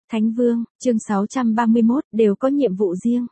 Thánh Vương, chương 631, đều có nhiệm vụ riêng.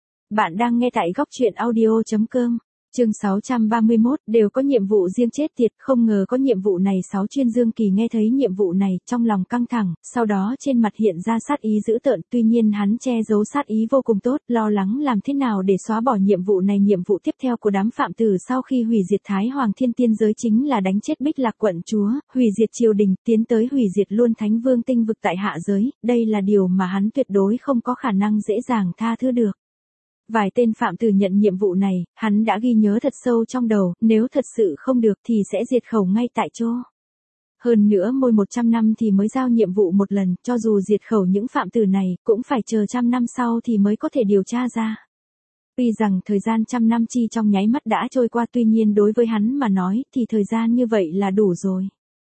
Bạn đang nghe tại góc truyện audio.com. Chương 631, đều có nhiệm vụ riêng chết tiệt, không ngờ có nhiệm vụ này. Chuyên Dương Kỳ nghe thấy nhiệm vụ này, trong lòng căng thẳng, sau đó trên mặt hiện ra sát ý dữ tợn, tuy nhiên hắn che giấu sát ý vô cùng tốt, lo lắng làm thế nào để xóa bỏ nhiệm vụ này. Nhiệm vụ tiếp theo của đám phạm tử sau khi hủy diệt Thái Hoàng Thiên Tiên giới chính là đánh chết Bích Lạc quận chúa, hủy diệt triều đình, tiến tới hủy diệt luôn Thánh Vương tinh vực tại hạ giới, đây là điều mà hắn tuyệt đối không có khả năng dễ dàng tha thứ được. Vài tên phạm tử nhận nhiệm vụ này, hắn đã ghi nhớ thật sâu trong đầu, nếu thật sự không được thì sẽ diệt khẩu ngay tại chỗ. Hơn nữa mỗi 100 năm thì mới giao nhiệm vụ một lần, cho dù diệt khẩu những phạm tử này, cũng phải chờ trăm năm sau thì mới có thể điều tra ra. Tuy rằng thời gian trăm năm chi trong nháy mắt đã trôi qua, tuy nhiên đối với hắn mà nói thì thời gian như vậy là đủ rồi.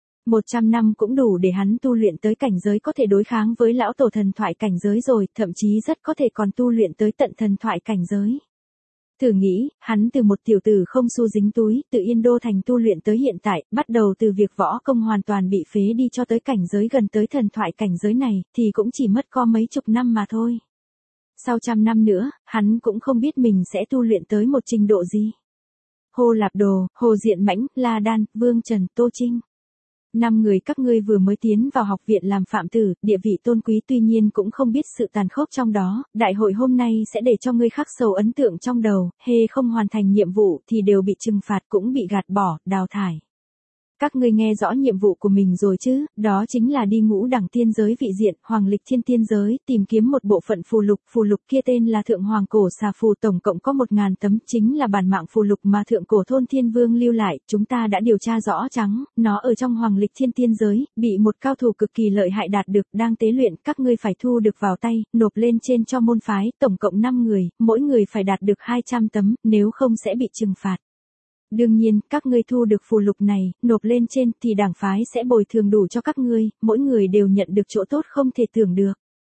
100 năm cũng đủ để hắn tu luyện tới cảnh giới có thể đối kháng với lão tổ thần thoại cảnh giới rồi, thậm chí rất có thể còn tu luyện tới tận thần thoại cảnh giới. Thử nghĩ, hắn từ một tiểu tử không xu dính túi, từ Yên Đô thành tu luyện tới hiện tại, bắt đầu từ việc võ công hoàn toàn bị phế đi cho tới cảnh giới gần tới thần thoại cảnh giới này, thì cũng chỉ mất có mấy chục năm mà thôi. Sau trăm năm nữa, hắn cũng không biết mình sẽ tu luyện tới một trình độ gì. Hồ Lạp Đồ, Hồ Diện Mãnh, La Đan, Vương Trần, Tô Trinh. 5 người các ngươi vừa mới tiến vào học viện làm phạm tử, địa vị tôn quý, tuy nhiên cũng không biết sự tàn khốc trong đó. Đại hội hôm nay sẽ để cho ngươi khắc sâu ấn tượng trong đầu, không hoàn thành nhiệm vụ thì đều bị trừng phạt, cũng bị gạt bỏ, đào thải. Các ngươi nghe rõ nhiệm vụ của mình rồi chứ, đó chính là đi ngũ đẳng tiên giới vị diện, Hoàng Lịch Thiên Tiên giới, tìm kiếm một bộ phận phù lục kia tên là Thượng Hoàng Cổ Xà Phù, tổng cộng có 1000 tấm, chính là bản mạng phù lục mà Thượng Cổ Thôn Thiên Vương lưu lại, chúng ta đã điều tra rõ ràng, nó ở trong Hoàng Lịch Thiên Tiên giới, bị một cao thủ cực kỳ lợi hại đạt được, đang tế luyện, các ngươi phải thu được vào tay, nộp lên trên cho môn phái, tổng cộng 5 người, mỗi người phải đạt được 200 tấm, nếu không sẽ bị trừng phạt. Đương nhiên, các ngươi thu được phù lục này, nộp lên trên thì đảng phái sẽ bồi thường đủ cho các ngươi, mỗi người đều nhận được chỗ tốt không thể tưởng được.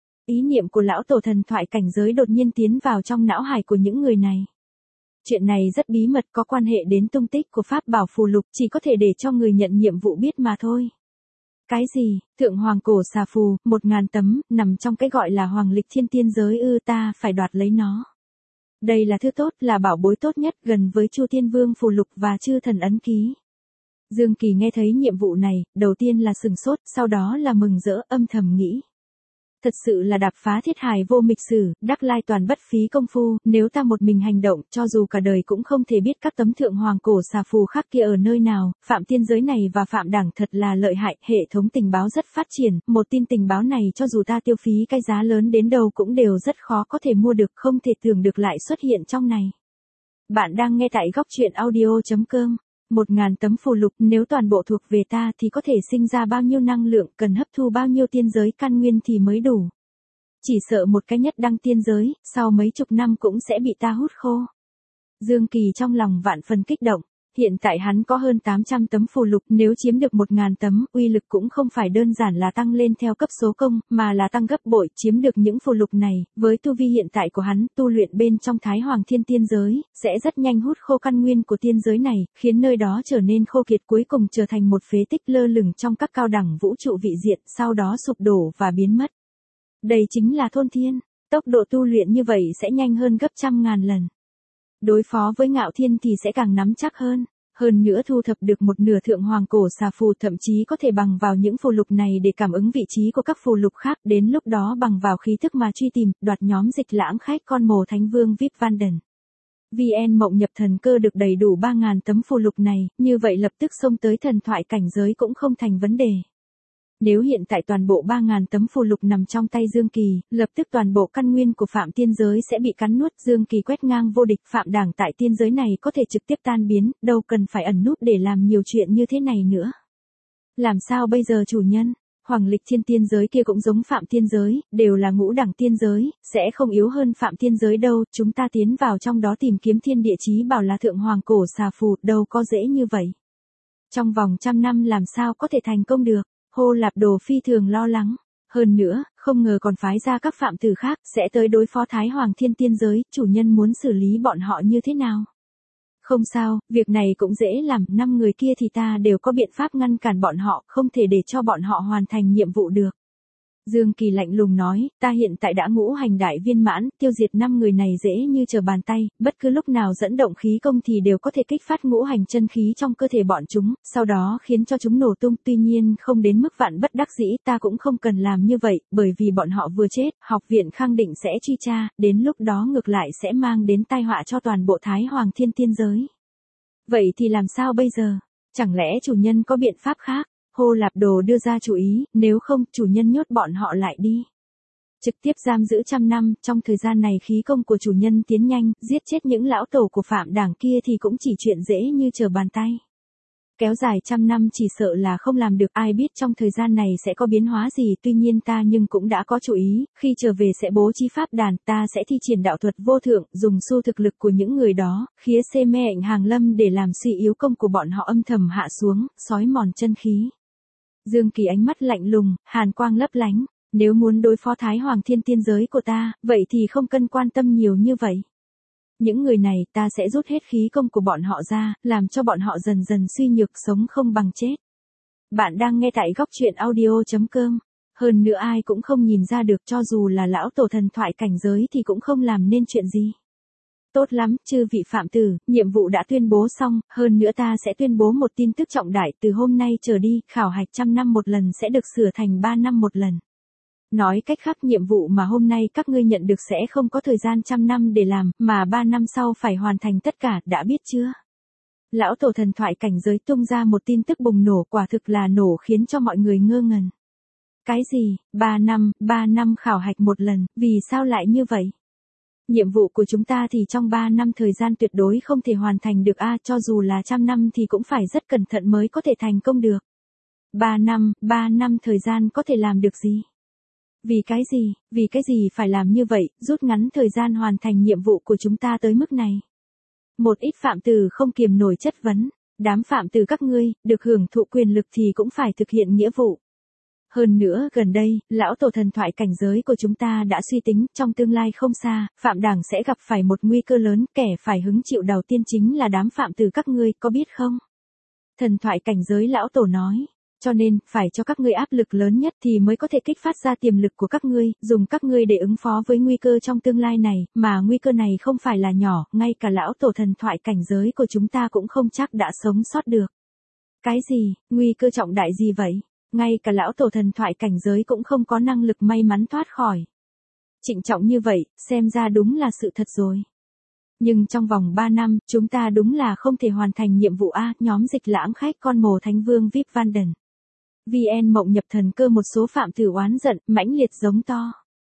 Ý niệm của lão tổ thần thoại cảnh giới đột nhiên tiến vào trong não hải của những người này. Chuyện này rất bí mật, có quan hệ đến tung tích của pháp bảo phù lục, chỉ có thể để cho người nhận nhiệm vụ biết mà thôi. Cái gì? Thượng Hoàng Cổ Xà Phù, 1000 tấm, nằm trong cái gọi là Hoàng Lịch Thiên Tiên giới ư? Ta phải đoạt lấy nó. Đây là thứ tốt, là bảo bối tốt nhất, gần với Chu Thiên Vương phù lục và chư thần ấn ký. Dương Kỳ nghe thấy nhiệm vụ này, đầu tiên là sừng sốt, sau đó là mừng rỡ, âm thầm nghĩ. Thật sự là đạp phá thiết hài vô mịch sử, đắc lai toàn bất phí công phu, nếu ta một mình hành động, cho dù cả đời cũng không thể biết các tấm Thượng Hoàng Cổ Xà Phù khác kia ở nơi nào. Phạm tiên giới này và phạm đảng thật là lợi hại, hệ thống tình báo rất phát triển, một tin tình báo này cho dù ta tiêu phí cái giá lớn đến đâu cũng đều rất khó có thể mua được, không thể tưởng được lại xuất hiện trong này. Bạn đang nghe tại góc truyện audio.com. 1000 tấm phù lục, nếu toàn bộ thuộc về ta thì có thể sinh ra bao nhiêu năng lượng, cần hấp thu bao nhiêu tiên giới căn nguyên thì mới đủ. Chỉ sợ một cái nhất đăng tiên giới, sau mấy chục năm cũng sẽ bị ta hút khô. Dương Kỳ trong lòng vạn phần kích động. Hiện tại hắn có hơn 800 tấm phù lục, nếu chiếm được 1000 tấm, uy lực cũng không phải đơn giản là tăng lên theo cấp số công, mà là tăng gấp bội. Chiếm được những phù lục này, với tu vi hiện tại của hắn, tu luyện bên trong Thái Hoàng Thiên Tiên giới, sẽ rất nhanh hút khô căn nguyên của tiên giới này, khiến nơi đó trở nên khô kiệt, cuối cùng trở thành một phế tích lơ lửng trong các cao đẳng vũ trụ vị diện, sau đó sụp đổ và biến mất. Đây chính là thôn thiên, tốc độ tu luyện như vậy sẽ nhanh hơn gấp trăm ngàn lần. Đối phó với Ngạo Thiên thì sẽ càng nắm chắc hơn. Hơn nữa thu thập được một nửa Thượng Hoàng Cổ Xà Phù, thậm chí có thể bằng vào những phù lục này để cảm ứng vị trí của các phù lục khác, đến lúc đó bằng vào khí thức mà truy tìm, đoạt nhóm Dịch Lãng khách con mồ Thánh Vương VIP Vanden. VN Mộng Nhập Thần Cơ được đầy đủ 3000 tấm phù lục này, như vậy lập tức xông tới thần thoại cảnh giới cũng không thành vấn đề. Nếu hiện tại toàn bộ 3000 tấm phù lục nằm trong tay Dương Kỳ, lập tức toàn bộ căn nguyên của phạm tiên giới sẽ bị cắn nuốt. Dương Kỳ quét ngang vô địch, phạm đảng tại tiên giới này có thể trực tiếp tan biến, đâu cần phải ẩn núp để làm nhiều chuyện như thế này nữa. Làm sao bây giờ chủ nhân? Hoàng Lịch Thiên Tiên giới kia cũng giống phạm tiên giới, đều là ngũ đẳng tiên giới, sẽ không yếu hơn phạm tiên giới đâu. Chúng ta tiến vào trong đó tìm kiếm thiên địa chí bảo là Thượng Hoàng Cổ Xà Phù, đâu có dễ như vậy. Trong vòng trăm năm làm sao có thể thành công được? Hồ Lạp Đồ phi thường lo lắng. Hơn nữa, không ngờ còn phái ra các phạm tử khác, sẽ tới đối phó Thái Hoàng Thiên Tiên giới, chủ nhân muốn xử lý bọn họ như thế nào? Không sao, việc này cũng dễ làm, 5 người kia thì ta đều có biện pháp ngăn cản bọn họ, không thể để cho bọn họ hoàn thành nhiệm vụ được. Dương Kỳ lạnh lùng nói, ta hiện tại đã ngũ hành đại viên mãn, tiêu diệt 5 người này dễ như trở bàn tay, bất cứ lúc nào dẫn động khí công thì đều có thể kích phát ngũ hành chân khí trong cơ thể bọn chúng, sau đó khiến cho chúng nổ tung, tuy nhiên không đến mức vạn bất đắc dĩ, ta cũng không cần làm như vậy, bởi vì bọn họ vừa chết, học viện khẳng định sẽ truy tra, đến lúc đó ngược lại sẽ mang đến tai họa cho toàn bộ Thái Hoàng Thiên Tiên giới. Vậy thì làm sao bây giờ? Chẳng lẽ chủ nhân có biện pháp khác? Hồ Lạp Đồ đưa ra chủ ý, nếu không, chủ nhân nhốt bọn họ lại đi. Trực tiếp giam giữ 100 năm, trong thời gian này khí công của chủ nhân tiến nhanh, giết chết những lão tổ của Phạm Đảng kia thì cũng chỉ chuyện dễ như trở bàn tay. Kéo dài 100 năm chỉ sợ là không làm được, ai biết trong thời gian này sẽ có biến hóa gì, tuy nhiên ta nhưng cũng đã có chủ ý, khi trở về sẽ bố trí pháp đàn, ta sẽ thi triển đạo thuật vô thượng, dùng xu thực lực của những người đó, khía xê me ảnh hàng lâm để làm suy yếu công của bọn họ âm thầm hạ xuống, xói mòn chân khí. Dương Kỳ ánh mắt lạnh lùng, hàn quang lấp lánh, nếu muốn đối phó Thái Hoàng Thiên Tiên giới của ta, vậy thì không cần quan tâm nhiều như vậy. Những người này ta sẽ rút hết khí công của bọn họ ra, làm cho bọn họ dần dần suy nhược sống không bằng chết. Bạn đang nghe tại góc truyện audio.com. Hơn nữa ai cũng không nhìn ra được, cho dù là lão tổ thần thoại cảnh giới thì cũng không làm nên chuyện gì. Tốt lắm, chư vị phạm tử, nhiệm vụ đã tuyên bố xong, hơn nữa ta sẽ tuyên bố một tin tức trọng đại, từ hôm nay trở đi, khảo hạch 100 năm một lần sẽ được sửa thành 3 năm một lần. Nói cách khác, nhiệm vụ mà hôm nay các ngươi nhận được sẽ không có thời gian 100 năm để làm, mà 3 năm sau phải hoàn thành tất cả, đã biết chưa? Lão tổ thần thoại cảnh giới tung ra một tin tức bùng nổ, quả thực là nổ khiến cho mọi người ngơ ngẩn. Cái gì, 3 năm khảo hạch một lần, vì sao lại như vậy? Nhiệm vụ của chúng ta thì trong 3 năm thời gian tuyệt đối không thể hoàn thành được cho dù là 100 năm thì cũng phải rất cẩn thận mới có thể thành công được. 3 năm thời gian có thể làm được gì? Vì cái gì phải làm như vậy, rút ngắn thời gian hoàn thành nhiệm vụ của chúng ta tới mức này? Một ít phạm tử không kiềm nổi chất vấn, đám phạm tử các ngươi, được hưởng thụ quyền lực thì cũng phải thực hiện nghĩa vụ. Hơn nữa, gần đây, lão tổ thần thoại cảnh giới của chúng ta đã suy tính, trong tương lai không xa, Phạm Đảng sẽ gặp phải một nguy cơ lớn, kẻ phải hứng chịu đầu tiên chính là đám phạm tử các ngươi, có biết không? Thần thoại cảnh giới lão tổ nói, cho nên, phải cho các ngươi áp lực lớn nhất thì mới có thể kích phát ra tiềm lực của các ngươi, dùng các ngươi để ứng phó với nguy cơ trong tương lai này, mà nguy cơ này không phải là nhỏ, ngay cả lão tổ thần thoại cảnh giới của chúng ta cũng không chắc đã sống sót được. Cái gì, nguy cơ trọng đại gì vậy? Ngay cả lão tổ thần thoại cảnh giới cũng không có năng lực may mắn thoát khỏi. Trịnh trọng như vậy, xem ra đúng là sự thật rồi. Nhưng trong vòng 3 năm, chúng ta đúng là không thể hoàn thành nhiệm vụ nhóm Dịch Lãng khách con mồ Thánh Vương VIP Vanden. VN Mộng Nhập Thần Cơ, một số phạm tử oán giận, mãnh liệt giống to.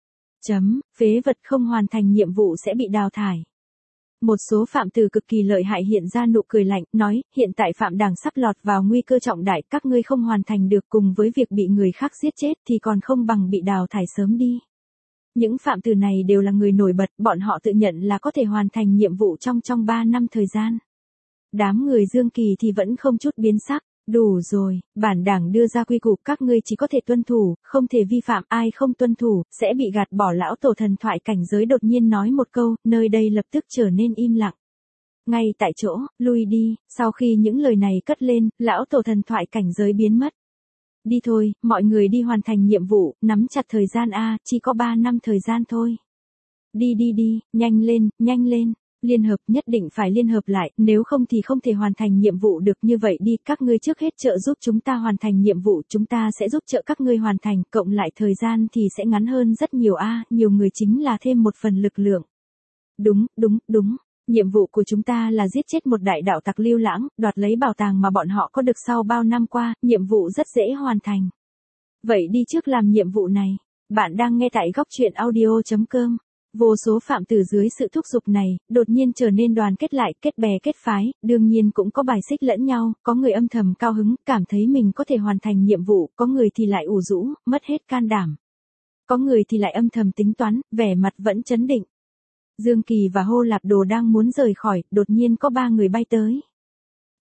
Phế vật, không hoàn thành nhiệm vụ sẽ bị đào thải. Một số phạm tử cực kỳ lợi hại hiện ra nụ cười lạnh, nói, hiện tại Phạm Đảng sắp lọt vào nguy cơ trọng đại, các ngươi không hoàn thành được, cùng với việc bị người khác giết chết thì còn không bằng bị đào thải sớm đi. Những phạm tử này đều là người nổi bật, bọn họ tự nhận là có thể hoàn thành nhiệm vụ trong 3 năm thời gian. Đám người Dương Kỳ thì vẫn không chút biến sắc. Đủ rồi, bản đảng đưa ra quy củ, các ngươi chỉ có thể tuân thủ, không thể vi phạm, ai không tuân thủ, sẽ bị gạt bỏ. Lão tổ thần thoại cảnh giới đột nhiên nói một câu, nơi đây lập tức trở nên im lặng. Ngay tại chỗ, lui đi, sau khi những lời này cất lên, lão tổ thần thoại cảnh giới biến mất. Đi thôi, mọi người đi hoàn thành nhiệm vụ, nắm chặt thời gian chỉ có 3 năm thời gian thôi. Đi, nhanh lên. Liên hợp, nhất định phải liên hợp lại, nếu không thì không thể hoàn thành nhiệm vụ được. Như vậy đi, các ngươi trước hết trợ giúp chúng ta hoàn thành nhiệm vụ, chúng ta sẽ giúp trợ các ngươi hoàn thành, cộng lại thời gian thì sẽ ngắn hơn rất nhiều nhiều người chính là thêm một phần lực lượng. Đúng. Nhiệm vụ của chúng ta là giết chết một đại đạo tặc Lưu Lãng, đoạt lấy bảo tàng mà bọn họ có được sau bao năm qua, nhiệm vụ rất dễ hoàn thành. Vậy đi trước làm nhiệm vụ này. Bạn đang nghe tại góc truyện audio.com. Vô số phạm tử dưới sự thúc giục này, đột nhiên trở nên đoàn kết lại, kết bè kết phái, đương nhiên cũng có bài xích lẫn nhau, có người âm thầm cao hứng, cảm thấy mình có thể hoàn thành nhiệm vụ, có người thì lại ủ rũ, mất hết can đảm. Có người thì lại âm thầm tính toán, vẻ mặt vẫn trấn định. Dương Kỳ và Hồ Lạp Đồ đang muốn rời khỏi, đột nhiên có 3 người bay tới.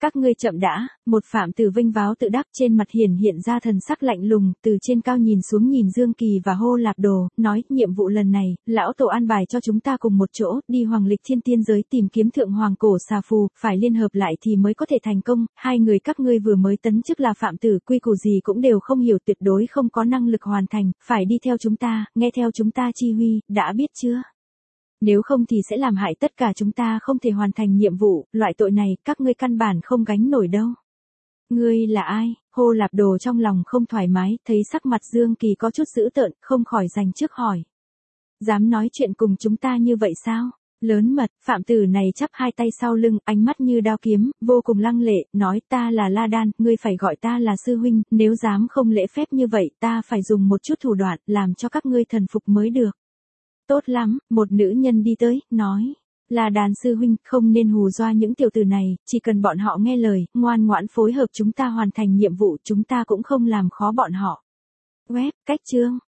Các ngươi chậm đã, một Phạm Tử vênh váo tự đắc, trên mặt hiện ra thần sắc lạnh lùng, từ trên cao nhìn xuống nhìn Dương Kỳ và Hô Lạp Đồ, nói, nhiệm vụ lần này, lão tổ an bài cho chúng ta cùng một chỗ, đi Hoàng Lịch Thiên tiên giới tìm kiếm thượng hoàng cổ xà phù, phải liên hợp lại thì mới có thể thành công, hai người các ngươi vừa mới tấn chức là Phạm Tử, quy củ gì cũng đều không hiểu, tuyệt đối không có năng lực hoàn thành, phải đi theo chúng ta, nghe theo chúng ta chi huy, đã biết chưa? Nếu không thì sẽ làm hại tất cả chúng ta, không thể hoàn thành nhiệm vụ, loại tội này các ngươi căn bản không gánh nổi đâu. Ngươi là ai? Hô Lạp Đồ trong lòng không thoải mái, thấy sắc mặt Dương Kỳ có chút dữ tợn, không khỏi dành trước hỏi. Dám nói chuyện cùng chúng ta như vậy sao? Lớn mật, Phạm Tử này chắp hai tay sau lưng, ánh mắt như đao kiếm, vô cùng lăng lệ, nói, ta là La Đan, ngươi phải gọi ta là sư huynh, nếu dám không lễ phép như vậy, ta phải dùng một chút thủ đoạn, làm cho các ngươi thần phục mới được. Tốt lắm, một nữ nhân đi tới, nói. La Đan sư huynh, không nên hù dọa những tiểu tử này, chỉ cần bọn họ nghe lời, ngoan ngoãn phối hợp chúng ta hoàn thành nhiệm vụ, chúng ta cũng không làm khó bọn họ. Web, cách chương.